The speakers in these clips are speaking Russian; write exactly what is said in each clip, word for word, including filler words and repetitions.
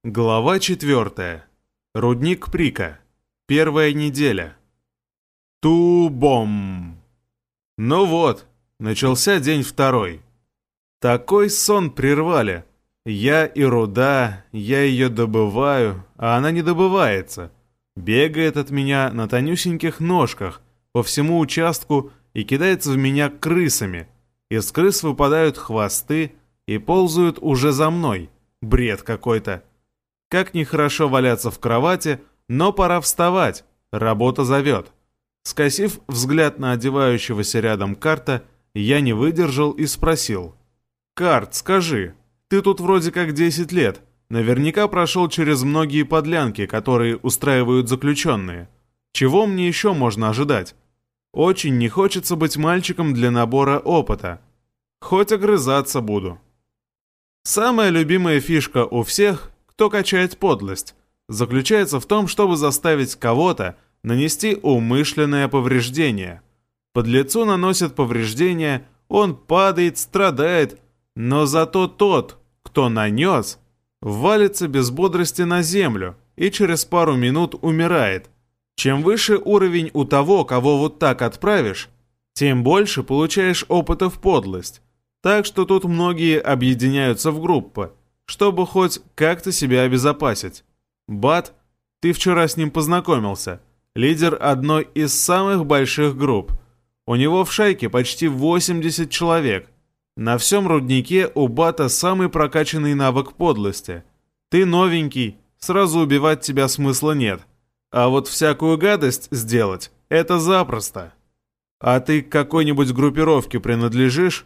Глава четвертая. Рудник Прика. Первая неделя. Ту-бом! Ну вот, начался день второй. Такой сон прервали. Я и руда, я ее добываю, а она не добывается. Бегает от меня на тонюсеньких ножках по всему участку и кидается в меня крысами. Из крыс выпадают хвосты и ползают уже за мной. Бред какой-то. Как нехорошо валяться в кровати, но пора вставать, работа зовет. Скосив взгляд на одевающегося рядом Карта, я не выдержал и спросил. «Карт, скажи, ты тут вроде как десять лет, наверняка прошел через многие подлянки, которые устраивают заключенные. Чего мне еще можно ожидать? Очень не хочется быть мальчиком для набора опыта. Хоть огрызаться буду». Самая любимая фишка у всех, кто качает подлость, заключается в том, чтобы заставить кого-то нанести умышленное повреждение. Подлецу наносят повреждение, он падает, страдает, но зато тот, кто нанес, валится без бодрости на землю и через пару минут умирает. Чем выше уровень у того, кого вот так отправишь, тем больше получаешь опыта в подлость. Так что тут многие объединяются в группы, чтобы хоть как-то себя обезопасить. Бат, ты вчера с ним познакомился, лидер одной из самых больших групп. У него в шайке почти восемьдесят человек. На всем руднике у Бата самый прокачанный навык подлости. Ты новенький, сразу убивать тебя смысла нет. А вот всякую гадость сделать — это запросто. А ты к какой-нибудь группировке принадлежишь?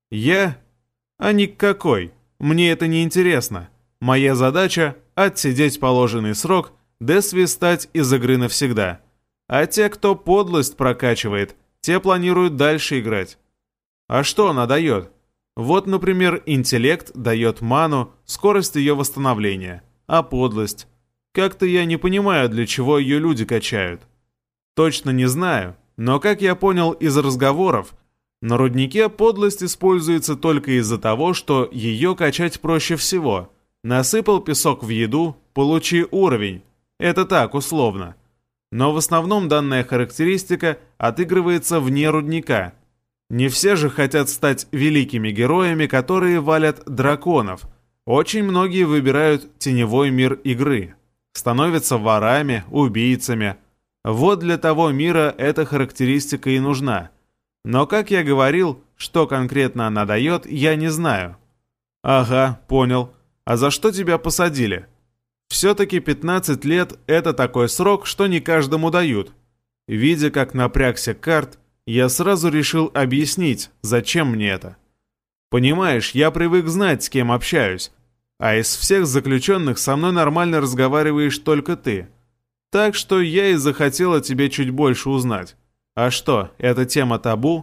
Я? А ни к какой. Мне это не интересно. Моя задача — отсидеть положенный срок, да свистать из игры навсегда. А те, кто подлость прокачивает, те планируют дальше играть. А что она дает? Вот, например, интеллект дает ману, скорость ее восстановления. А подлость? Как-то я не понимаю, для чего ее люди качают. Точно не знаю, но как я понял из разговоров, на руднике подлость используется только из-за того, что ее качать проще всего. Насыпал песок в еду, получи уровень. Это так, условно. Но в основном данная характеристика отыгрывается вне рудника. Не все же хотят стать великими героями, которые валят драконов. Очень многие выбирают теневой мир игры. Становятся ворами, убийцами. Вот для того мира эта характеристика и нужна. Но, как я говорил, что конкретно она дает, я не знаю. Ага, понял. А за что тебя посадили? Все-таки пятнадцать лет — это такой срок, что не каждому дают. Видя, как напрягся Карт, я сразу решил объяснить, зачем мне это. Понимаешь, я привык знать, с кем общаюсь. А из всех заключенных со мной нормально разговариваешь только ты. Так что я и захотел о тебе чуть больше узнать. А что, эта тема табу?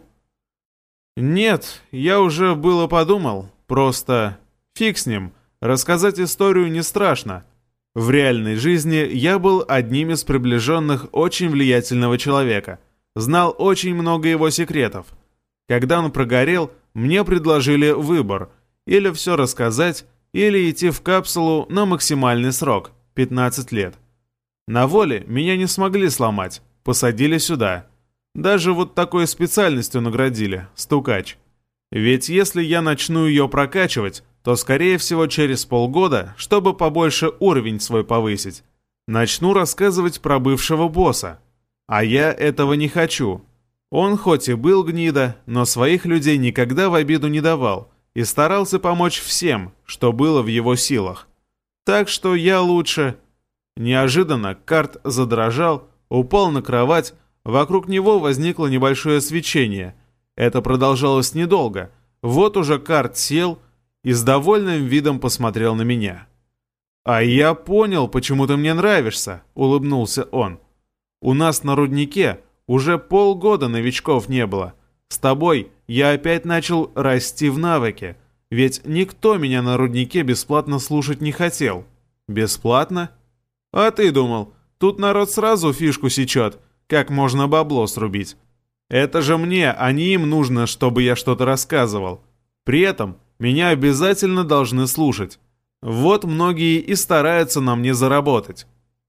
Нет, я уже было подумал. Просто фиг с ним. Рассказать историю не страшно. В реальной жизни я был одним из приближенных очень влиятельного человека. Знал очень много его секретов. Когда он прогорел, мне предложили выбор. Или все рассказать, или идти в капсулу на максимальный срок – пятнадцать лет. На воле меня не смогли сломать. Посадили сюда. Даже вот такой специальностью наградили – стукач. Ведь если я начну ее прокачивать, то, скорее всего, через полгода, чтобы побольше уровень свой повысить, начну рассказывать про бывшего босса. А я этого не хочу. Он хоть и был гнида, но своих людей никогда в обиду не давал и старался помочь всем, что было в его силах. Так что я лучше... Неожиданно Карт задрожал, упал на кровать. Вокруг него возникло небольшое свечение. Это продолжалось недолго. Вот уже Карт сел и с довольным видом посмотрел на меня. «А я понял, почему ты мне нравишься», — улыбнулся он. «У нас на руднике уже полгода новичков не было. С тобой я опять начал расти в навыке, ведь никто меня на руднике бесплатно слушать не хотел». «Бесплатно? А ты думал, тут народ сразу фишку сечет, как можно бабло срубить. Это же мне, а не им нужно, чтобы я что-то рассказывал. При этом меня обязательно должны слушать. Вот многие и стараются на мне заработать.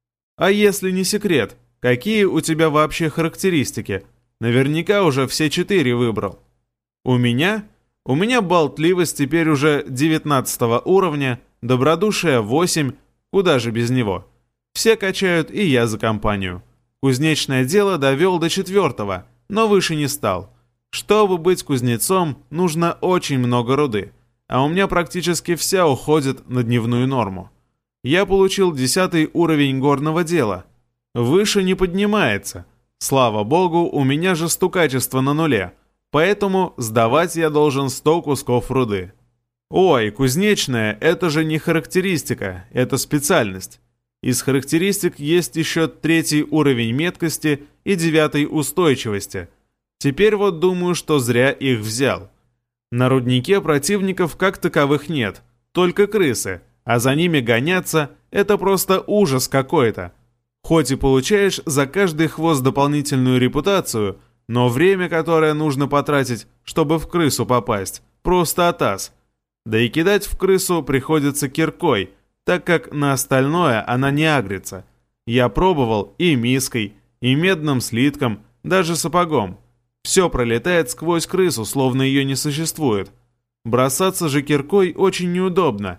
А если не секрет, какие у тебя вообще характеристики? Наверняка уже все четыре выбрал. У меня? У меня болтливость теперь уже девятнадцатого уровня, добродушие восемь, куда же без него. Все качают, и я за компанию. Кузнечное дело довел до четвертого, но выше не стал. Чтобы быть кузнецом, нужно очень много руды, а у меня практически вся уходит на дневную норму. Я получил десятый уровень горного дела. Выше не поднимается. Слава богу, у меня же стукачество на нуле, поэтому сдавать я должен сто кусков руды. Ой, кузнечное — это же не характеристика, это специальность. Из характеристик есть еще третий уровень меткости и девятый устойчивости. Теперь вот думаю, что зря их взял. На руднике противников как таковых нет, только крысы, а за ними гоняться — это просто ужас какой-то. Хоть и получаешь за каждый хвост дополнительную репутацию, но время, которое нужно потратить, чтобы в крысу попасть, просто атас. Да и кидать в крысу приходится киркой, так как на остальное она не агрится. Я пробовал и миской, и медным слитком, даже сапогом. Все пролетает сквозь крысу, словно ее не существует. Бросаться же киркой очень неудобно.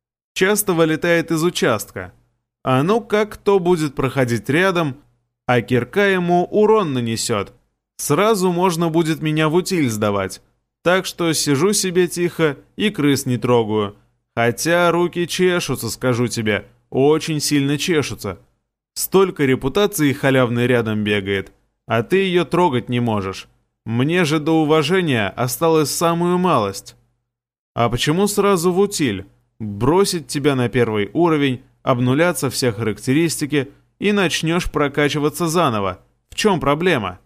Часто вылетает из участка. А ну как кто будет проходить рядом, а кирка ему урон нанесет. Сразу можно будет меня в утиль сдавать. Так что сижу себе тихо и крыс не трогаю. Хотя руки чешутся, скажу тебе, очень сильно чешутся. Столько репутации халявной рядом бегает, а ты ее трогать не можешь. Мне же до уважения осталось самую малость. А почему сразу в утиль? Бросить тебя на первый уровень, обнулятся все характеристики и начнешь прокачиваться заново. В чем проблема?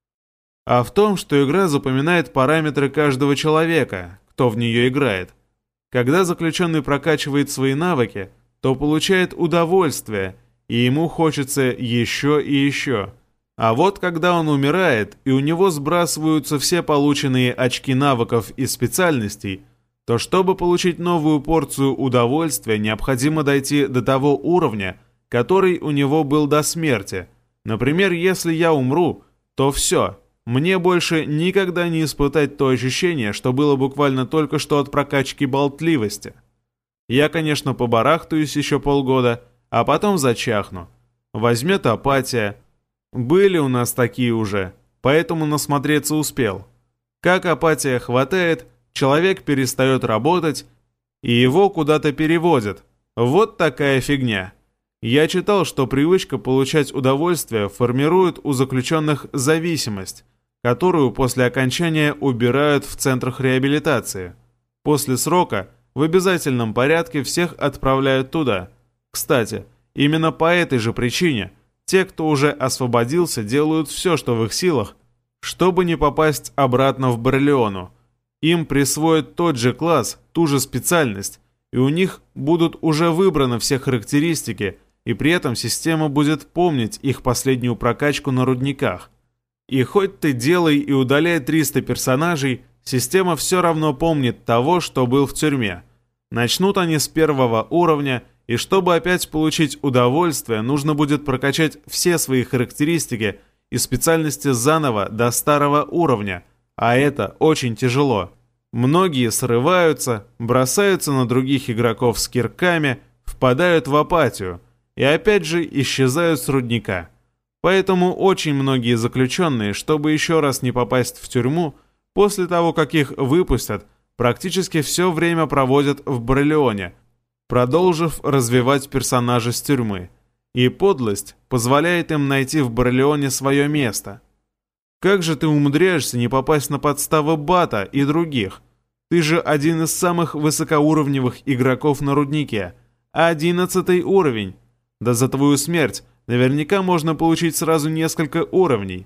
А в том, что игра запоминает параметры каждого человека, кто в нее играет. Когда заключенный прокачивает свои навыки, то получает удовольствие, и ему хочется еще и еще. А вот когда он умирает, и у него сбрасываются все полученные очки навыков и специальностей, то чтобы получить новую порцию удовольствия, необходимо дойти до того уровня, который у него был до смерти. Например, если я умру, то все, мне больше никогда не испытать то ощущение, что было буквально только что от прокачки болтливости. Я, конечно, побарахтаюсь еще полгода, а потом зачахну. Возьмет апатия. Были у нас такие уже, поэтому насмотреться успел. Как апатия хватает, человек перестает работать, и его куда-то переводят. Вот такая фигня. Я читал, что привычка получать удовольствие формирует у заключенных зависимость, которую после окончания убирают в центрах реабилитации. После срока в обязательном порядке всех отправляют туда. Кстати, именно по этой же причине те, кто уже освободился, делают все, что в их силах, чтобы не попасть обратно в Барлеону. Им присвоят тот же класс, ту же специальность, и у них будут уже выбраны все характеристики, и при этом система будет помнить их последнюю прокачку на рудниках. И хоть ты делай и удаляй триста персонажей, система все равно помнит того, что был в тюрьме. Начнут они с первого уровня, и чтобы опять получить удовольствие, нужно будет прокачать все свои характеристики и специальности заново до старого уровня, а это очень тяжело. Многие срываются, бросаются на других игроков с кирками, впадают в апатию и опять же исчезают с рудника. Поэтому очень многие заключенные, чтобы еще раз не попасть в тюрьму, после того, как их выпустят, практически все время проводят в Барлеоне, продолжив развивать персонажа с тюрьмы. И подлость позволяет им найти в Барлеоне свое место. Как же ты умудряешься не попасть на подставы Бата и других? Ты же один из самых высокоуровневых игроков на руднике. Одиннадцатый уровень. Да за твою смерть наверняка можно получить сразу несколько уровней.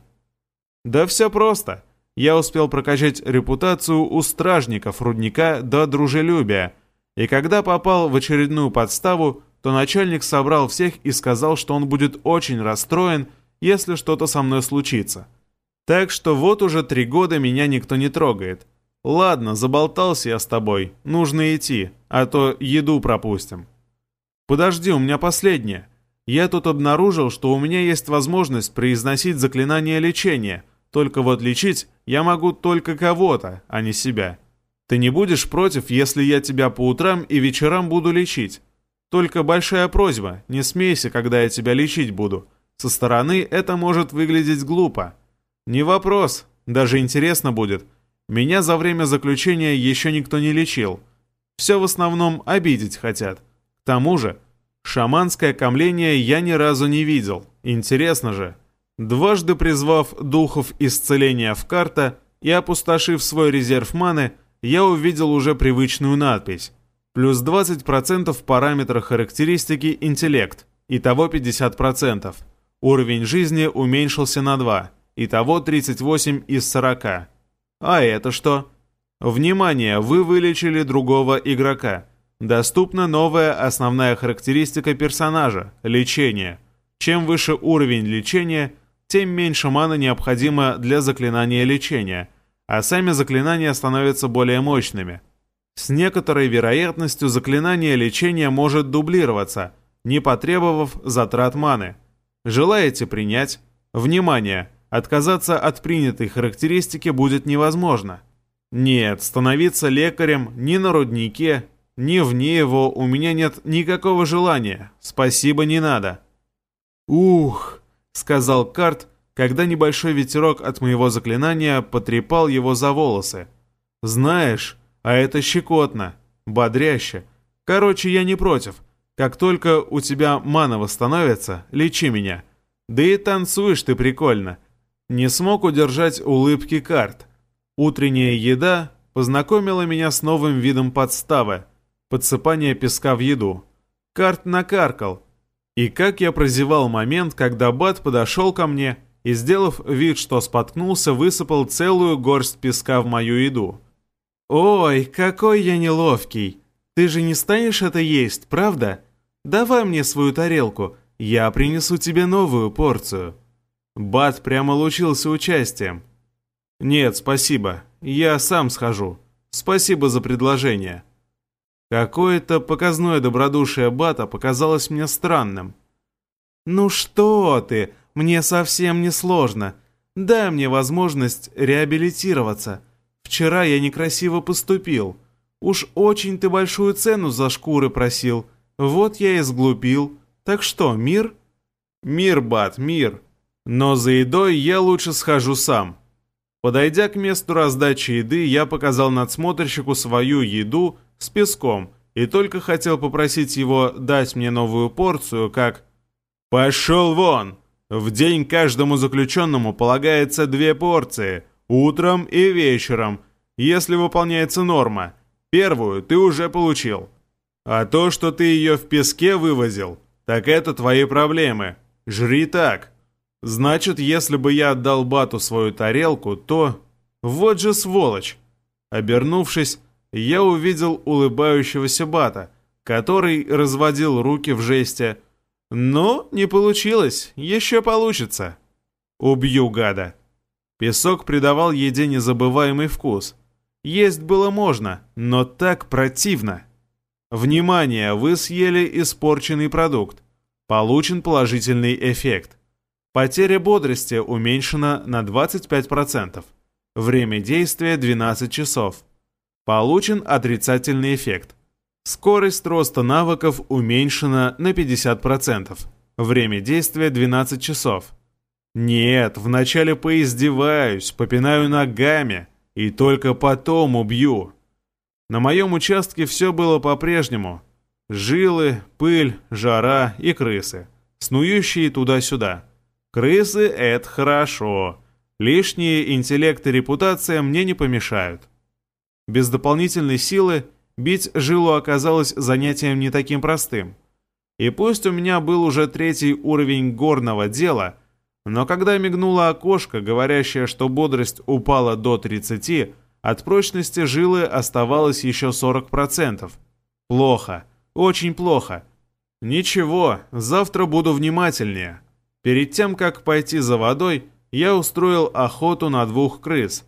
Да все просто. Я успел прокачать репутацию у стражников рудника до дружелюбия. И когда попал в очередную подставу, то начальник собрал всех и сказал, что он будет очень расстроен, если что-то со мной случится. Так что вот уже три года меня никто не трогает. Ладно, заболтался я с тобой, нужно идти, а то еду пропустим. Подожди, у меня последнее. Я тут обнаружил, что у меня есть возможность произносить заклинание лечения, только вот лечить я могу только кого-то, а не себя. Ты не будешь против, если я тебя по утрам и вечерам буду лечить? Только большая просьба, не смейся, когда я тебя лечить буду. Со стороны это может выглядеть глупо. Не вопрос, даже интересно будет. Меня за время заключения еще никто не лечил. Все в основном обидеть хотят. К тому же, шаманское камление я ни разу не видел. Интересно же. Дважды призвав духов исцеления в карта и опустошив свой резерв маны, я увидел уже привычную надпись. Плюс двадцать процентов в параметрах характеристики интеллект, итого пятьдесят процентов. Уровень жизни уменьшился на два, итого тридцать восемь из сорока. А это что? Внимание, вы вылечили другого игрока. Доступна новая основная характеристика персонажа – лечение. Чем выше уровень лечения, тем меньше маны необходимо для заклинания лечения, а сами заклинания становятся более мощными. С некоторой вероятностью заклинание лечения может дублироваться, не потребовав затрат маны. Желаете принять? Внимание! Отказаться от принятой характеристики будет невозможно. Нет, становиться лекарем ни на руднике, ни вне его у меня нет никакого желания. Спасибо, не надо. «Ух!» — сказал Карт, когда небольшой ветерок от моего заклинания потрепал его за волосы. «Знаешь, а это щекотно, бодряще. Короче, я не против. Как только у тебя мана восстановится, лечи меня. Да и танцуешь ты прикольно». Не смог удержать улыбки Карт. Утренняя еда познакомила меня с новым видом подставы — подсыпание песка в еду. Карт накаркал. И как я прозевал момент, когда Бат подошел ко мне и, сделав вид, что споткнулся, высыпал целую горсть песка в мою еду. «Ой, какой я неловкий! Ты же не станешь это есть, правда? Давай мне свою тарелку, я принесу тебе новую порцию». Бат прямо лучился участием. «Нет, спасибо, я сам схожу. Спасибо за предложение». Какое-то показное добродушие Бата показалось мне странным. «Ну что ты, мне совсем не сложно. Дай мне возможность реабилитироваться. Вчера я некрасиво поступил. Уж очень ты большую цену за шкуры просил. Вот я и сглупил. Так что, мир?» «Мир, Бат, мир. Но за едой я лучше схожу сам». Подойдя к месту раздачи еды, я показал надсмотрщику свою еду с песком и только хотел попросить его дать мне новую порцию, как... «Пошел вон! В день каждому заключенному полагается две порции, утром и вечером, если выполняется норма. Первую ты уже получил. А то, что ты ее в песке вывозил, так это твои проблемы. Жри так». Значит, если бы я отдал Бату свою тарелку, то... Вот же сволочь! Обернувшись, я увидел улыбающегося Бата, который разводил руки в жесте. Но не получилось, еще получится. Убью гада. Песок придавал еде незабываемый вкус. Есть было можно, но так противно. Внимание, вы съели испорченный продукт. Получен положительный эффект. Потеря бодрости уменьшена на двадцать пять процентов. Время действия двенадцать часов. Получен отрицательный эффект. Скорость роста навыков уменьшена на пятьдесят процентов. Время действия двенадцать часов. Нет, вначале поиздеваюсь, попинаю ногами и только потом убью. На моем участке все было по-прежнему. Жилы, пыль, жара и крысы, снующие туда-сюда. Крысы — это хорошо. Лишние интеллект и репутация мне не помешают. Без дополнительной силы бить жилу оказалось занятием не таким простым. И пусть у меня был уже третий уровень горного дела, но когда мигнуло окошко, говорящее, что бодрость упала до тридцати, от прочности жилы оставалось еще сорок процентов. Плохо, очень плохо. Ничего, завтра буду внимательнее. Перед тем, как пойти за водой, я устроил охоту на двух крыс.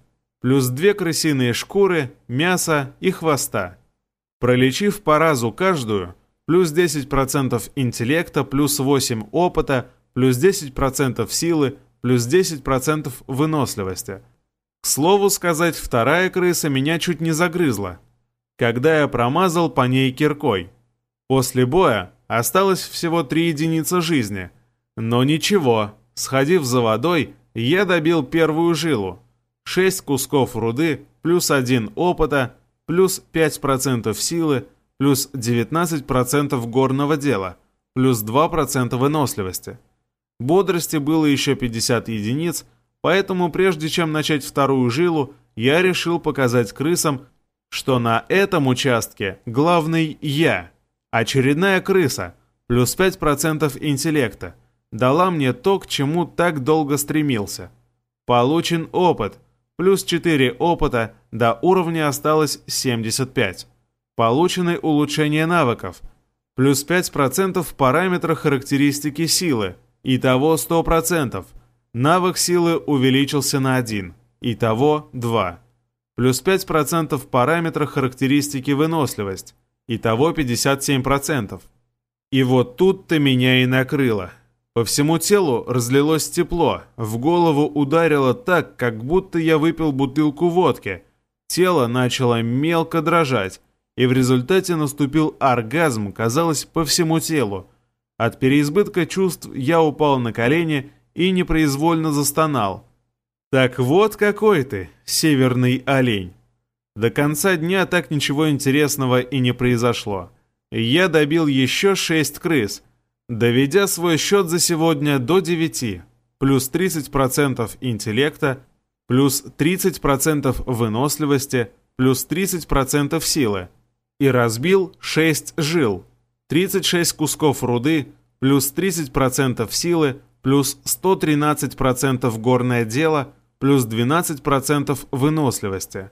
плюс две крысиные шкуры, мясо и хвоста. Пролечив по разу каждую, плюс десять процентов интеллекта, плюс восемь опыта, плюс десять процентов силы, плюс десять процентов выносливости. К слову сказать, вторая крыса меня чуть не загрызла, когда я промазал по ней киркой. После боя осталось всего три единицы жизни. Но ничего, сходив за водой, я добил первую жилу. шесть кусков руды, плюс один опыта, плюс пять процентов силы, плюс девятнадцать процентов горного дела, плюс два процента выносливости. Бодрости было еще пятьдесят единиц, поэтому прежде чем начать вторую жилу, я решил показать крысам, что на этом участке главный я. Очередная крыса, плюс пять процентов интеллекта, дала мне то, к чему так долго стремился. Получен опыт, плюс четыре опыта, до уровня осталось семьдесят пять. Получены улучшения навыков, плюс пять процентов в параметрах характеристики силы, итого сто процентов. Навык силы увеличился на один, итого два. Плюс пять процентов в параметрах характеристики выносливость, итого пятьдесят семь процентов. И вот тут-то меня и накрыло. По всему телу разлилось тепло, в голову ударило так, как будто я выпил бутылку водки. Тело начало мелко дрожать, и в результате наступил оргазм, казалось, по всему телу. От переизбытка чувств я упал на колени и непроизвольно застонал. Так вот какой ты, северный олень. До конца дня так ничего интересного и не произошло. Я добил еще шесть крыс, доведя свой счет за сегодня до девяти, плюс тридцать процентов интеллекта, плюс тридцать процентов выносливости, плюс тридцать процентов силы. И разбил шесть жил, тридцать шесть кусков руды, плюс тридцать процентов силы, плюс сто тринадцать процентов горное дело, плюс двенадцать процентов выносливости.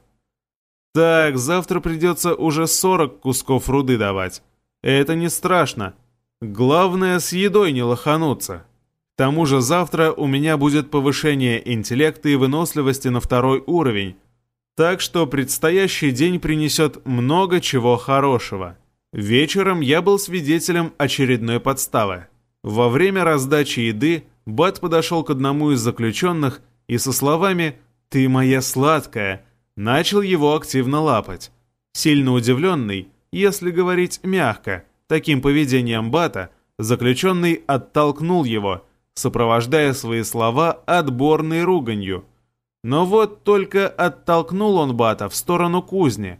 Так, завтра придется уже сорок кусков руды давать. Это не страшно. Главное, с едой не лохануться. К тому же завтра у меня будет повышение интеллекта и выносливости на второй уровень. Так что предстоящий день принесет много чего хорошего. Вечером я был свидетелем очередной подставы. Во время раздачи еды Бат подошел к одному из заключенных и со словами «Ты моя сладкая» начал его активно лапать. Сильно удивленный, если говорить мягко, таким поведением Бата, заключенный оттолкнул его, сопровождая свои слова отборной руганью. Но вот только оттолкнул он Бата в сторону кузни,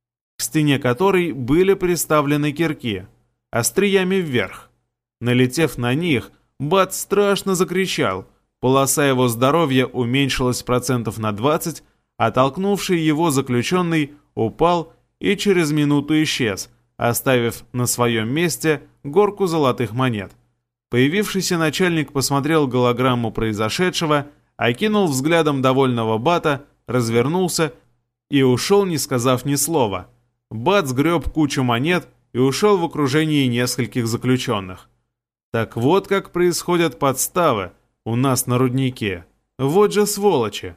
к стене которой были приставлены кирки, остриями вверх. Налетев на них, Бат страшно закричал, полоса его здоровья уменьшилась процентов на двадцать, а толкнувший его заключенный упал и через минуту исчез, оставив на своем месте горку золотых монет. Появившийся начальник посмотрел голограмму произошедшего, окинул взглядом довольного Бата, развернулся и ушел, не сказав ни слова. Бат сгреб кучу монет и ушел в окружении нескольких заключенных. Так вот как происходят подставы у нас на руднике. Вот же сволочи.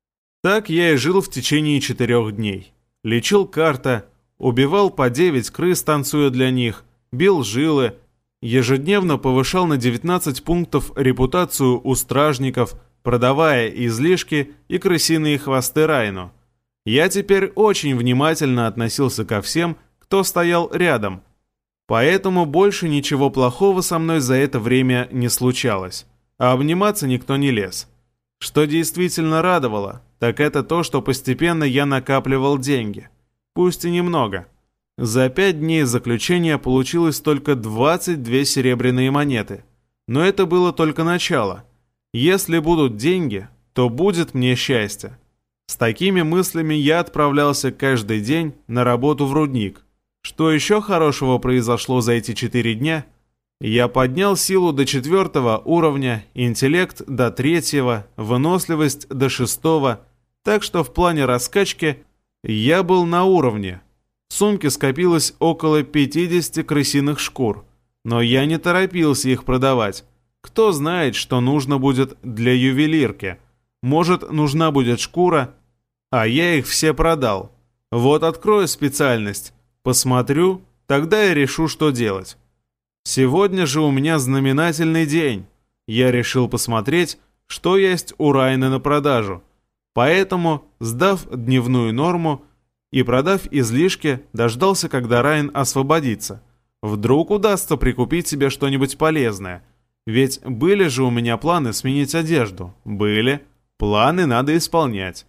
Так я и жил в течение четырех дней. Лечил карта, убивал по девять крыс, танцуя для них, бил жилы, ежедневно повышал на девятнадцать пунктов репутацию у стражников, продавая излишки и крысиные хвосты Райну. Я теперь очень внимательно относился ко всем, кто стоял рядом, поэтому больше ничего плохого со мной за это время не случалось, а обниматься никто не лез. Что действительно радовало, так это то, что постепенно я накапливал деньги, пусть и немного. За пять дней заключения получилось только двадцать две серебряные монеты, но это было только начало. Если будут деньги, то будет мне счастье. С такими мыслями я отправлялся каждый день на работу в рудник. Что еще хорошего произошло за эти четыре дня? Я поднял силу до четвертого уровня, интеллект до третьего, выносливость до шестого, так что в плане раскачки я был на уровне. В сумке скопилось около пятидесяти крысиных шкур, но я не торопился их продавать. Кто знает, что нужно будет для ювелирки. Может, нужна будет шкура, а я их все продал. Вот открою специальность, посмотрю, тогда я решу, что делать. Сегодня же у меня знаменательный день. Я решил посмотреть, что есть у Райна на продажу. Поэтому, сдав дневную норму и продав излишки, дождался, когда Райн освободится. Вдруг удастся прикупить себе что-нибудь полезное. Ведь были же у меня планы сменить одежду. Были. Планы надо исполнять.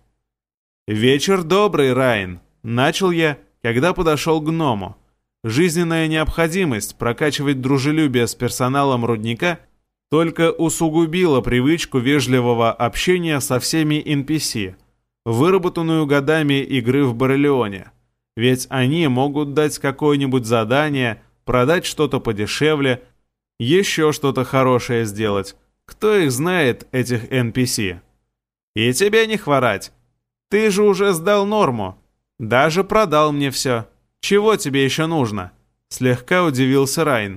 «Вечер добрый, Райн!» Начал я, когда подошел к гному. Жизненная необходимость прокачивать дружелюбие с персоналом рудника только усугубила привычку вежливого общения со всеми эн пи си, выработанную годами игры в Барелионе. Ведь они могут дать какое-нибудь задание, продать что-то подешевле, еще что-то хорошее сделать. Кто их знает, этих эн пи си? И тебе не хворать. Ты же уже сдал норму. Даже продал мне все. Чего тебе еще нужно? Слегка удивился Райн.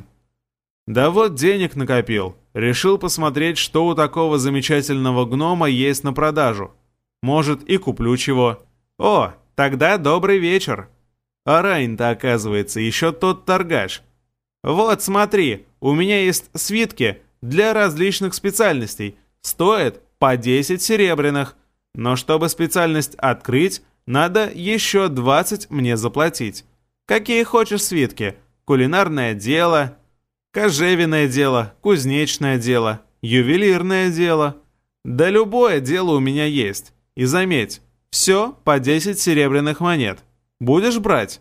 Да вот денег накопил. Решил посмотреть, что у такого замечательного гнома есть на продажу. Может, и куплю чего. О, тогда добрый вечер. А Райн-то, оказывается, еще тот торгаш. Вот, смотри, у меня есть свитки для различных специальностей. Стоят по десять серебряных. Но чтобы специальность открыть, надо еще двадцать мне заплатить. Какие хочешь свитки? Кулинарное дело, кожевенное дело, кузнечное дело, ювелирное дело. Да любое дело у меня есть. И заметь, все по десять серебряных монет. Будешь брать?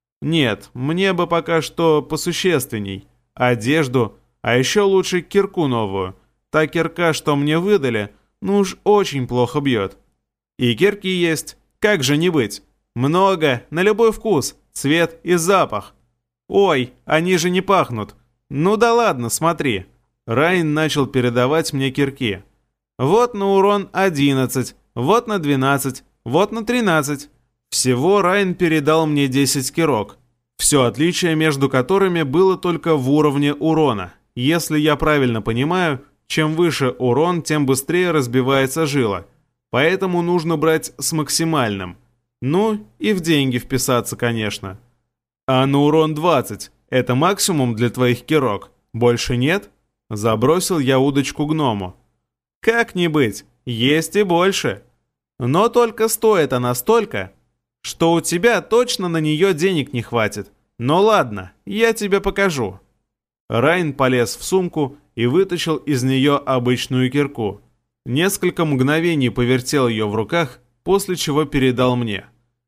Нет, мне бы пока что посущественней. Одежду, а еще лучше кирку новую. Та кирка, что мне выдали, ну уж очень плохо бьет. И кирки есть. Как же не быть? Много, на любой вкус, цвет и запах. Ой, они же не пахнут. Ну да ладно, смотри. Райн начал передавать мне кирки. Вот на урон одиннадцать, вот на двенадцать, вот на тринадцать. Всего Райн передал мне десять кирок. Все отличие между которыми было только в уровне урона. Если я правильно понимаю, чем выше урон, тем быстрее разбивается жила. Поэтому нужно брать с максимальным. Ну, и в деньги вписаться, конечно. А на урон двадцать – это максимум для твоих кирок? Больше нет? Забросил я удочку гному. Как не быть, есть и больше. Но только стоит она столько, что у тебя точно на нее денег не хватит. Но ладно, я тебе покажу. Райн полез в сумку и вытащил из нее обычную кирку. Несколько мгновений повертел ее в руках, после чего передал мне.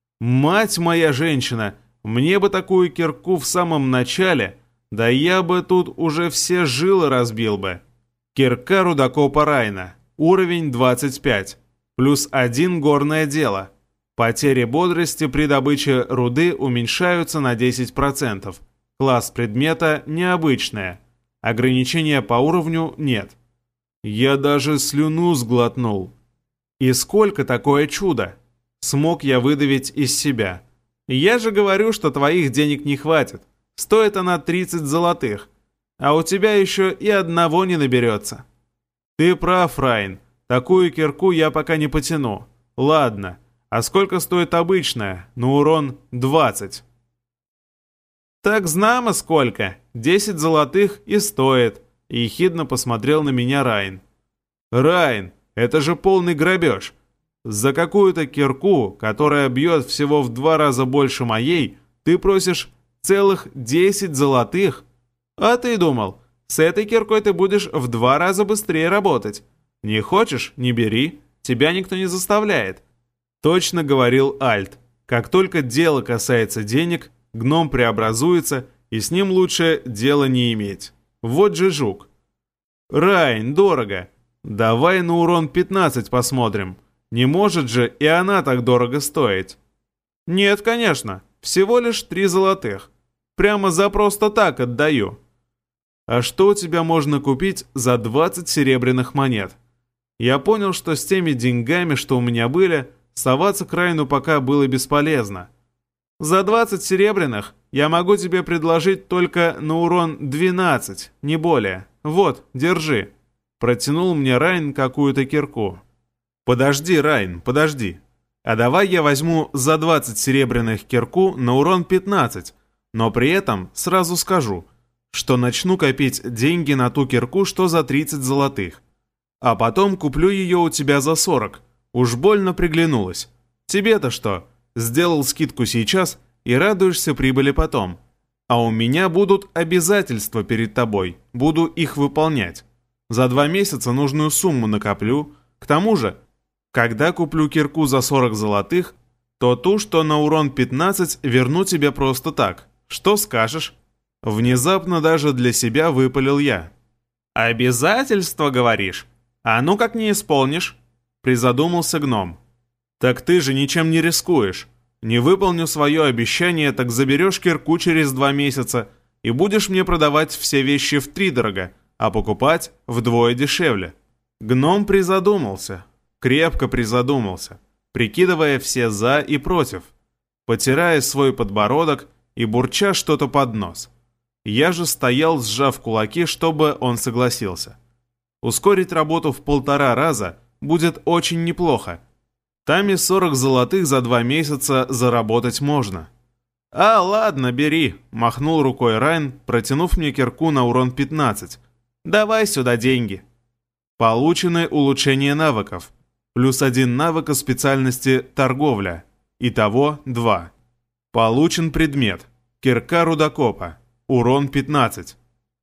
«Мать моя женщина, мне бы такую кирку в самом начале, да я бы тут уже все жилы разбил бы». Кирка рудокопа Райна, уровень двадцать пять, плюс один горное дело. Потери бодрости при добыче руды уменьшаются на десять процентов. Класс предмета необычная. Ограничения по уровню нет. Я даже слюну сглотнул. И сколько такое чудо? Смог я выдавить из себя. Я же говорю, что твоих денег не хватит. Стоит она тридцать золотых. А у тебя еще и одного не наберется. Ты прав, Райн. Такую кирку я пока не потяну. Ладно. А сколько стоит обычная? На урон двадцать. Так знамо сколько. десять золотых и стоит. И ехидно посмотрел на меня Райн. Райн, это же полный грабеж. За какую-то кирку, которая бьет всего в два раза больше моей, ты просишь целых десять золотых? А ты думал, с этой киркой ты будешь в два раза быстрее работать. Не хочешь, не бери, тебя никто не заставляет. Точно говорил Альт. Как только дело касается денег, гном преобразуется, и с ним лучше дела не иметь. Вот же жук. Райн, дорого. Давай на урон пятнадцать посмотрим. Не может же и она так дорого стоить. Нет, конечно. Всего лишь три золотых. Прямо за просто так отдаю. А что у тебя можно купить за двадцать серебряных монет? Я понял, что с теми деньгами, что у меня были, соваться к Райну пока было бесполезно. За двадцать серебряных я могу тебе предложить только на урон двенадцать, не более. Вот, держи. Протянул мне Райн какую-то кирку. Подожди, Райн, подожди. А давай я возьму за двадцать серебряных кирку на урон пятнадцать, но при этом сразу скажу, что начну копить деньги на ту кирку, что за тридцать золотых. А потом куплю ее у тебя за сорок. Уж больно приглянулась. Тебе-то что? Сделал скидку сейчас и радуешься прибыли потом. А у меня будут обязательства перед тобой, буду их выполнять. За два месяца нужную сумму накоплю. К тому же, когда куплю кирку за сорок золотых, то ту, что на урон пятнадцать, верну тебе просто так. Что скажешь? Внезапно даже для себя выпалил я. «Обязательства, говоришь? А ну как не исполнишь?» Призадумался гном. «Так ты же ничем не рискуешь. Не выполню свое обещание, так заберешь кирку через два месяца и будешь мне продавать все вещи втридорога, а покупать вдвое дешевле». Гном призадумался, крепко призадумался, прикидывая все «за» и «против», потирая свой подбородок и бурча что-то под нос. Я же стоял, сжав кулаки, чтобы он согласился. Ускорить работу в полтора раза будет очень неплохо. Там и сорок золотых за два месяца заработать можно. «А, ладно, бери», — махнул рукой Райн, протянув мне кирку на урон пятнадцать. «Давай сюда деньги». Получены улучшение навыков. Плюс один навыка специальности «Торговля». Итого два. Получен предмет. Кирка рудокопа. Урон пятнадцать.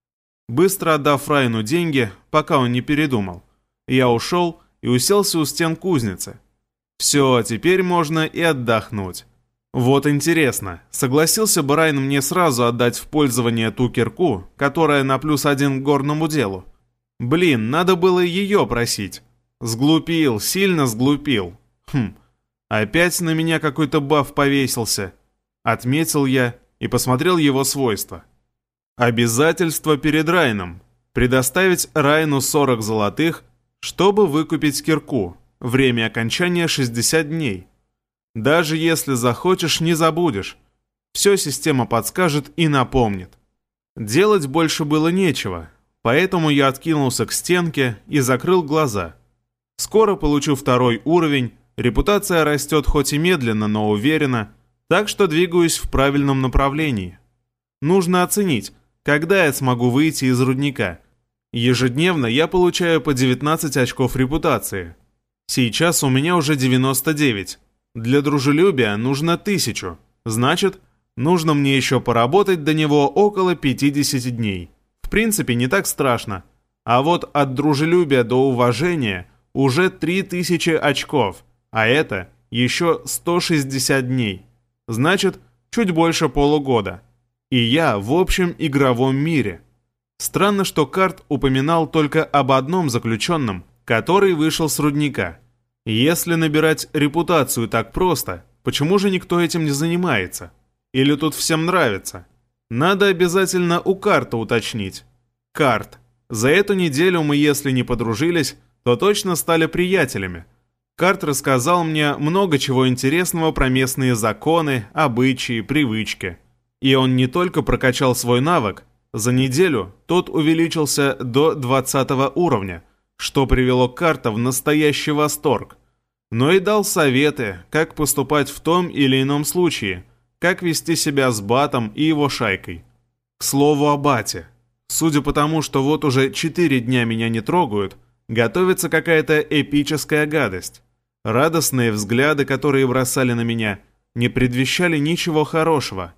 Быстро отдав Райну деньги, пока он не передумал, я ушел и уселся у стен кузницы. Все, теперь можно и отдохнуть. Вот интересно, согласился бы Райн мне сразу отдать в пользование ту кирку, которая на плюс один к горному делу? Блин, надо было ее просить. Сглупил, сильно сглупил. Хм, опять на меня какой-то баф повесился. Отметил я и посмотрел его свойства. Обязательство перед Райном. Предоставить Райну сорок золотых, чтобы выкупить кирку. Время окончания шестьдесят дней. Даже если захочешь, не забудешь. Все система подскажет и напомнит. Делать больше было нечего, поэтому я откинулся к стенке и закрыл глаза. Скоро получу второй уровень, репутация растет хоть и медленно, но уверенно, так что двигаюсь в правильном направлении. Нужно оценить, когда я смогу выйти из рудника. Ежедневно я получаю по девятнадцать очков репутации. Сейчас у меня уже девяносто девять. Для дружелюбия нужно тысячу. Значит, нужно мне еще поработать до него около пятьдесят дней. В принципе, не так страшно. А вот от дружелюбия до уважения уже три тысячи очков. А это еще сто шестьдесят дней. Значит, чуть больше полугода. И я в общем игровом мире. Странно, что Карт упоминал только об одном заключенном, который вышел с рудника. Если набирать репутацию так просто, почему же никто этим не занимается? Или тут всем нравится? Надо обязательно у Карта уточнить. Карт. За эту неделю мы, если не подружились, то точно стали приятелями. Карт рассказал мне много чего интересного про местные законы, обычаи, привычки. И он не только прокачал свой навык, за неделю тот увеличился до двадцатого уровня, что привело Карта в настоящий восторг, но и дал советы, как поступать в том или ином случае, как вести себя с Батом и его шайкой. К слову о Бате. Судя по тому, что вот уже четыре дня меня не трогают, готовится какая-то эпическая гадость. Радостные взгляды, которые бросали на меня, не предвещали ничего хорошего.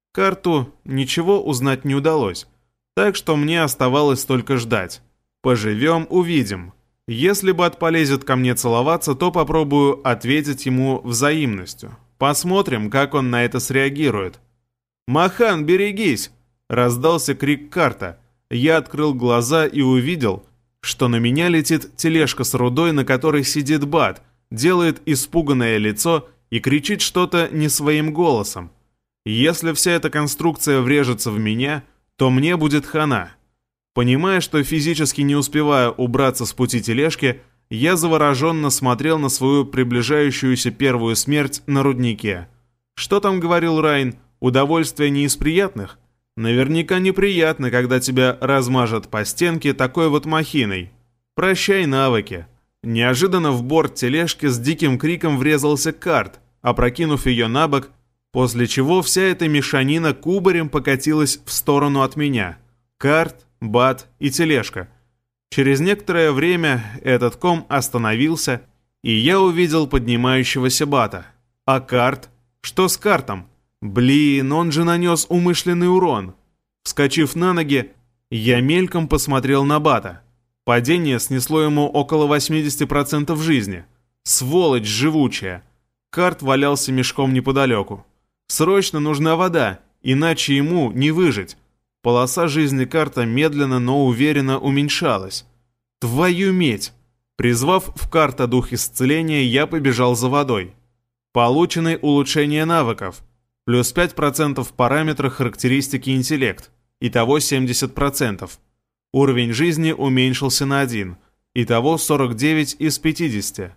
Карту ничего узнать не удалось, так что мне оставалось только ждать. Поживем, увидим. Если Бат полезет ко мне целоваться, то попробую ответить ему взаимностью. Посмотрим, как он на это среагирует. «Махан, берегись!» — раздался крик Карта. Я открыл глаза и увидел, что на меня летит тележка с рудой, на которой сидит Бат, делает испуганное лицо и кричит что-то не своим голосом. Если вся эта конструкция врежется в меня, то мне будет хана. Понимая, что физически не успеваю убраться с пути тележки, я завороженно смотрел на свою приближающуюся первую смерть на руднике. Что там говорил Райн? Удовольствие не из приятных? Наверняка неприятно, когда тебя размажет по стенке такой вот махиной. Прощай навыки. Неожиданно в борт тележки с диким криком врезался карт, опрокинув ее на бок, после чего вся эта мешанина кубарем покатилась в сторону от меня. Карт, бат и тележка. Через некоторое время этот ком остановился, и я увидел поднимающегося бата. А карт? Что с картом? Блин, он же нанес умышленный урон. Вскочив на ноги, я мельком посмотрел на бата. Падение снесло ему около восемьдесят процентов жизни. Сволочь живучая. Карт валялся мешком неподалеку. Срочно нужна вода, иначе ему не выжить. Полоса жизни карта медленно, но уверенно уменьшалась. Твою медь! Призвав в карта дух исцеления, я побежал за водой. Получены улучшения навыков. Плюс пять процентов в параметрах характеристики интеллект. Итого семьдесят процентов. Уровень жизни уменьшился на один. Итого сорок девять из пятидесяти.